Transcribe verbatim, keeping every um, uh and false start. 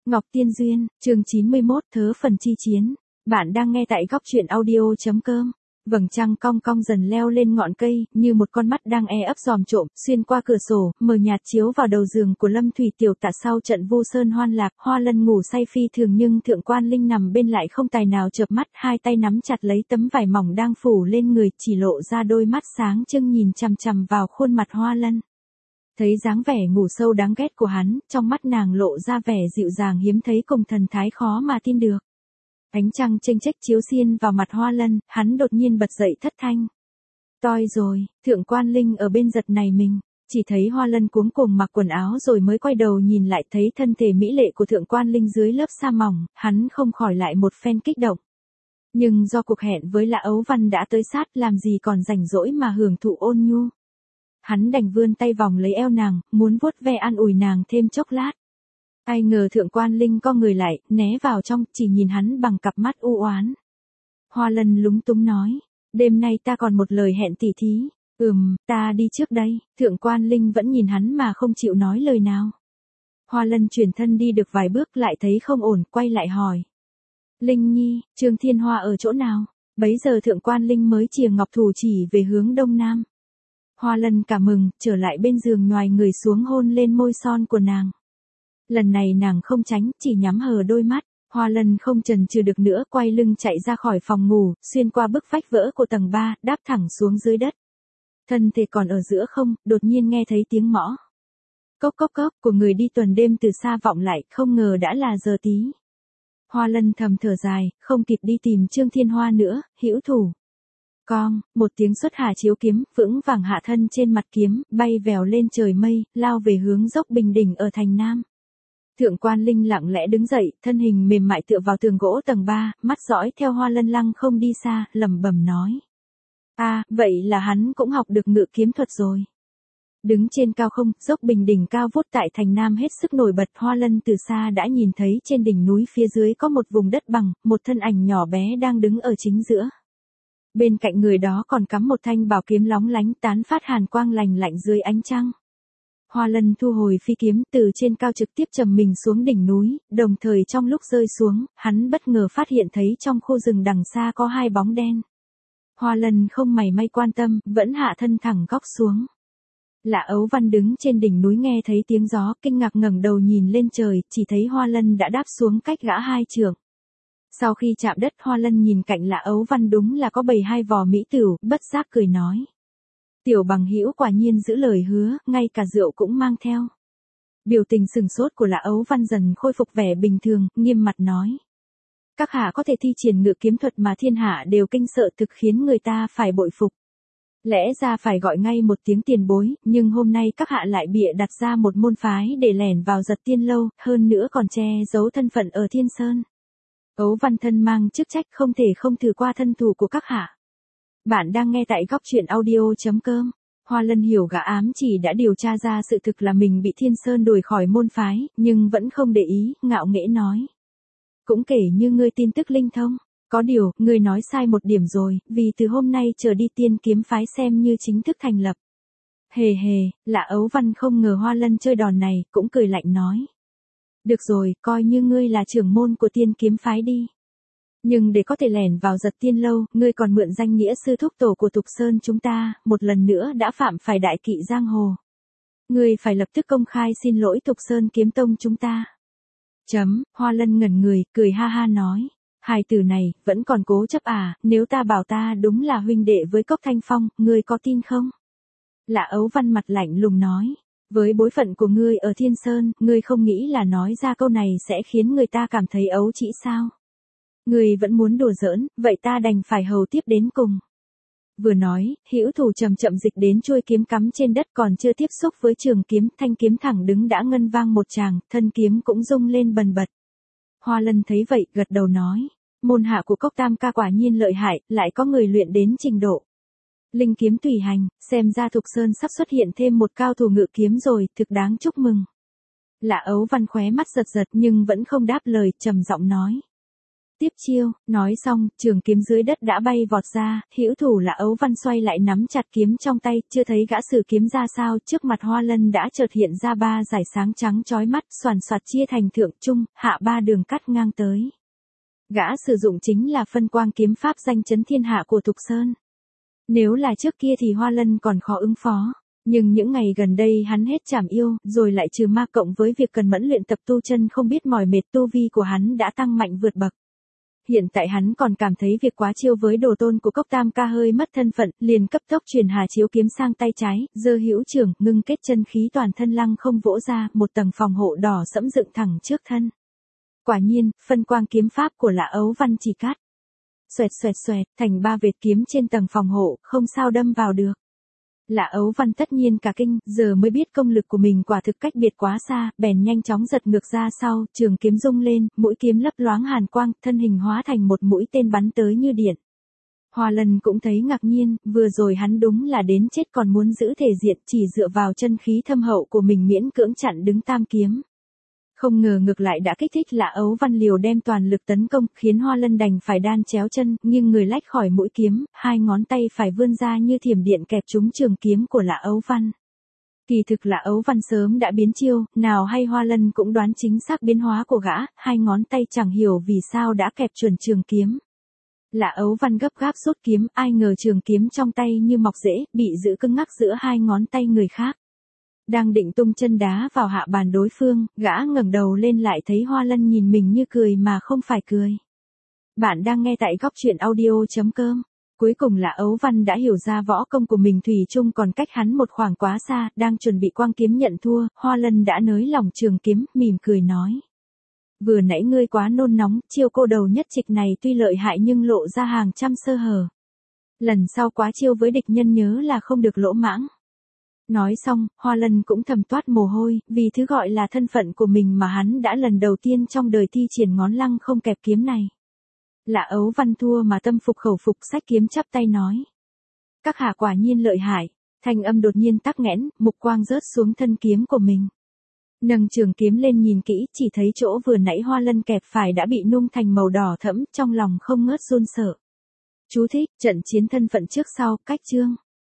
Ngọc Tiên Duyên, chương chín mươi mốt, Thớ phần chi chiến. Bạn đang nghe tại góc truyện audio chấm com. Vầng trăng cong cong dần leo lên ngọn cây, như một con mắt đang e ấp dòm trộm, xuyên qua cửa sổ, mờ nhạt chiếu vào đầu giường của Lâm Thủy Tiểu Tạ. Sau trận Vu Sơn hoan lạc, Hoa Lân ngủ say phi thường nhưng Thượng Quan Linh nằm bên lại không tài nào chợp mắt, hai tay nắm chặt lấy tấm vải mỏng đang phủ lên người, chỉ lộ ra đôi mắt sáng trưng nhìn chằm chằm vào khuôn mặt Hoa Lân. Thấy dáng vẻ ngủ sâu đáng ghét của hắn, trong mắt nàng lộ ra vẻ dịu dàng hiếm thấy cùng thần thái khó mà tin được. Ánh trăng chênh chếch chiếu xiên vào mặt Hoa Lân, hắn đột nhiên bật dậy thất thanh. Toi rồi, Thượng Quan Linh ở bên giật này mình, chỉ thấy Hoa Lân cuống cuồng mặc quần áo rồi mới quay đầu nhìn lại thấy thân thể mỹ lệ của Thượng Quan Linh dưới lớp sa mỏng, hắn không khỏi lại một phen kích động. Nhưng do cuộc hẹn với Lã Ấu Văn đã tới sát, làm gì còn rảnh rỗi mà hưởng thụ ôn nhu. Hắn đành vươn tay vòng lấy eo nàng, muốn vuốt ve an ủi nàng thêm chốc lát. Ai ngờ Thượng Quan Linh co người lại, né vào trong, chỉ nhìn hắn bằng cặp mắt u oán. Hoa Lân lúng túng nói, đêm nay ta còn một lời hẹn tỉ thí. Ừm, ta đi trước đây. Thượng Quan Linh vẫn nhìn hắn mà không chịu nói lời nào. Hoa Lân chuyển thân đi được vài bước lại thấy không ổn, quay lại hỏi. Linh Nhi, Trương Thiên Hoa ở chỗ nào? Bấy giờ Thượng Quan Linh mới chìa ngọc thủ chỉ về hướng đông nam. Hoa Lân cả mừng, trở lại bên giường nhoài người xuống hôn lên môi son của nàng. Lần này nàng không tránh, chỉ nhắm hờ đôi mắt. Hoa Lân không chần chừ được nữa, quay lưng chạy ra khỏi phòng ngủ, xuyên qua bức vách vỡ của tầng ba, đáp thẳng xuống dưới đất. Thân thể còn ở giữa không, đột nhiên nghe thấy tiếng mõ. Cốc cốc cốc của người đi tuần đêm từ xa vọng lại, không ngờ đã là giờ tí. Hoa Lân thầm thở dài, không kịp đi tìm Trương Thiên Hoa nữa, hữu thủ. Cong, một tiếng xuất hà chiếu kiếm, vững vàng hạ thân trên mặt kiếm, bay vèo lên trời mây, lao về hướng dốc Bình Đỉnh ở thành Nam. Thượng Quan Linh lặng lẽ đứng dậy, thân hình mềm mại tựa vào tường gỗ tầng ba, mắt dõi theo Hoa Lân lăng không đi xa, lẩm bẩm nói. À, vậy là hắn cũng học được ngự kiếm thuật rồi. Đứng trên cao không, dốc Bình Đỉnh cao vút tại thành Nam hết sức nổi bật. Hoa Lân từ xa đã nhìn thấy trên đỉnh núi phía dưới có một vùng đất bằng, một thân ảnh nhỏ bé đang đứng ở chính giữa. Bên cạnh người đó còn cắm một thanh bảo kiếm lóng lánh tán phát hàn quang lành lạnh dưới ánh trăng. Hoa Lân thu hồi phi kiếm từ trên cao trực tiếp trầm mình xuống đỉnh núi, đồng thời trong lúc rơi xuống, hắn bất ngờ phát hiện thấy trong khu rừng đằng xa có hai bóng đen. Hoa Lân không mảy may quan tâm, vẫn hạ thân thẳng góc xuống. Lã Ấu Văn đứng trên đỉnh núi nghe thấy tiếng gió, kinh ngạc ngẩng đầu nhìn lên trời, chỉ thấy Hoa Lân đã đáp xuống cách gã hai trượng. Sau khi chạm đất, Hoa Lân nhìn cạnh Lã Ấu Văn đúng là có bầy hai vò mỹ tửu, bất giác cười nói. Tiểu bằng hữu quả nhiên giữ lời hứa, ngay cả rượu cũng mang theo. Biểu tình sừng sốt của Lã Ấu Văn dần khôi phục vẻ bình thường, nghiêm mặt nói. Các hạ có thể thi triển ngự kiếm thuật mà thiên hạ đều kinh sợ, thực khiến người ta phải bội phục. Lẽ ra phải gọi ngay một tiếng tiền bối, nhưng hôm nay các hạ lại bịa đặt ra một môn phái để lẻn vào Giật Tiên Lâu, hơn nữa còn che giấu thân phận ở Thiên Sơn. Ấu Văn thân mang chức trách không thể không thử qua thân thủ của các hạ. Bạn đang nghe tại góc truyện audio chấm com. Hoa Lân hiểu gã ám chỉ đã điều tra ra sự thực là mình bị Thiên Sơn đuổi khỏi môn phái, nhưng vẫn không để ý, ngạo nghễ nói. Cũng kể như ngươi tin tức linh thông, có điều, ngươi nói sai một điểm rồi, vì từ hôm nay trở đi Tiên Kiếm phái xem như chính thức thành lập. Hề hề, Lã Ấu Văn không ngờ Hoa Lân chơi đòn này, cũng cười lạnh nói. Được rồi, coi như ngươi là trưởng môn của Tiên Kiếm phái đi. Nhưng để có thể lẻn vào Giật Tiên Lâu, ngươi còn mượn danh nghĩa sư thúc tổ của Tục Sơn chúng ta, một lần nữa đã phạm phải đại kỵ giang hồ. Ngươi phải lập tức công khai xin lỗi Tục Sơn kiếm tông chúng ta. Chấm, Hoa Lân ngẩn người, cười ha ha nói. Hài tử này, vẫn còn cố chấp à, nếu ta bảo ta đúng là huynh đệ với Cốc Thanh Phong, ngươi có tin không? Lã Ấu Văn mặt lạnh lùng nói. Với bối phận của ngươi ở Thiên Sơn, ngươi không nghĩ là nói ra câu này sẽ khiến người ta cảm thấy ấu trĩ sao? Ngươi vẫn muốn đùa giỡn, vậy ta đành phải hầu tiếp đến cùng. Vừa nói, hữu thủ chậm chậm dịch đến chuôi kiếm cắm trên đất, còn chưa tiếp xúc với trường kiếm, thanh kiếm thẳng đứng đã ngân vang một tràng, thân kiếm cũng rung lên bần bật. Hoa Lân thấy vậy, gật đầu nói, môn hạ của Cốc Tam ca quả nhiên lợi hại, lại có người luyện đến trình độ. Linh kiếm tùy hành, xem ra Thục Sơn sắp xuất hiện thêm một cao thủ ngự kiếm rồi, thực đáng chúc mừng. Lã Ấu Văn khóe mắt giật giật nhưng vẫn không đáp lời, trầm giọng nói. Tiếp chiêu, nói xong, trường kiếm dưới đất đã bay vọt ra, hữu thủ là Ấu Văn xoay lại nắm chặt kiếm trong tay, chưa thấy gã sử kiếm ra sao, trước mặt Hoa Lân đã chợt hiện ra ba dải sáng trắng chói mắt, xoàn xoạt chia thành thượng trung, hạ ba đường cắt ngang tới. Gã sử dụng chính là phân quang kiếm pháp danh chấn thiên hạ của Thục Sơn. Nếu là trước kia thì Hoa Lân còn khó ứng phó. Nhưng những ngày gần đây hắn hết trảm yêu, rồi lại trừ ma cộng với việc cần mẫn luyện tập tu chân không biết mỏi mệt, tu vi của hắn đã tăng mạnh vượt bậc. Hiện tại hắn còn cảm thấy việc quá chiêu với đồ tôn của Cốc Tam ca hơi mất thân phận, liền cấp tốc truyền Hà Chiếu kiếm sang tay trái, giơ hữu trưởng, ngưng kết chân khí toàn thân lăng không vỗ ra, một tầng phòng hộ đỏ sẫm dựng thẳng trước thân. Quả nhiên, phân quang kiếm pháp của Lã Ấu Văn chỉ cắt. Xoẹt xoẹt xoẹt, thành ba vệt kiếm trên tầng phòng hộ, không sao đâm vào được. Lã Ấu Văn tất nhiên cả kinh, giờ mới biết công lực của mình quả thực cách biệt quá xa, bèn nhanh chóng giật ngược ra sau, trường kiếm rung lên, mũi kiếm lấp loáng hàn quang, thân hình hóa thành một mũi tên bắn tới như điện. Hoa Lân cũng thấy ngạc nhiên, vừa rồi hắn đúng là đến chết còn muốn giữ thể diện, chỉ dựa vào chân khí thâm hậu của mình miễn cưỡng chặn đứng tam kiếm. Không ngờ ngược lại đã kích thích Lã Ấu Văn liều đem toàn lực tấn công, khiến Hoa Lân đành phải đan chéo chân, nhưng người lách khỏi mũi kiếm, hai ngón tay phải vươn ra như thiểm điện kẹp trúng trường kiếm của Lã Ấu Văn. Kỳ thực Lã Ấu Văn sớm đã biến chiêu, nào hay Hoa Lân cũng đoán chính xác biến hóa của gã, hai ngón tay chẳng hiểu vì sao đã kẹp chuẩn trường kiếm. Lã Ấu Văn gấp gáp rút kiếm, ai ngờ trường kiếm trong tay như mọc rễ, bị giữ cứng ngắc giữa hai ngón tay người khác. Đang định tung chân đá vào hạ bàn đối phương, gã ngẩng đầu lên lại thấy Hoa Lân nhìn mình như cười mà không phải cười. Bạn đang nghe tại góc truyện audio chấm com. Cuối cùng là Ấu Văn đã hiểu ra võ công của mình thủy chung còn cách hắn một khoảng quá xa, đang chuẩn bị quang kiếm nhận thua, Hoa Lân đã nới lỏng trường kiếm, mỉm cười nói. Vừa nãy ngươi quá nôn nóng, chiêu cô đầu nhất trịch này tuy lợi hại nhưng lộ ra hàng trăm sơ hở. Lần sau quá chiêu với địch nhân nhớ là không được lỗ mãng. Nói xong, Hoa Lân cũng thầm toát mồ hôi, vì thứ gọi là thân phận của mình mà hắn đã lần đầu tiên trong đời thi triển ngón lăng không kẹp kiếm này. Lã Ấu Văn thua mà tâm phục khẩu phục, xách kiếm chắp tay nói. Các hạ quả nhiên lợi hại, thanh âm đột nhiên tắc nghẽn, mục quang rớt xuống thân kiếm của mình. Nâng trường kiếm lên nhìn kỹ, chỉ thấy chỗ vừa nãy Hoa Lân kẹp phải đã bị nung thành màu đỏ thẫm, trong lòng không ngớt run sợ. Chú thích, trận chiến thân phận trước sau, cách chương.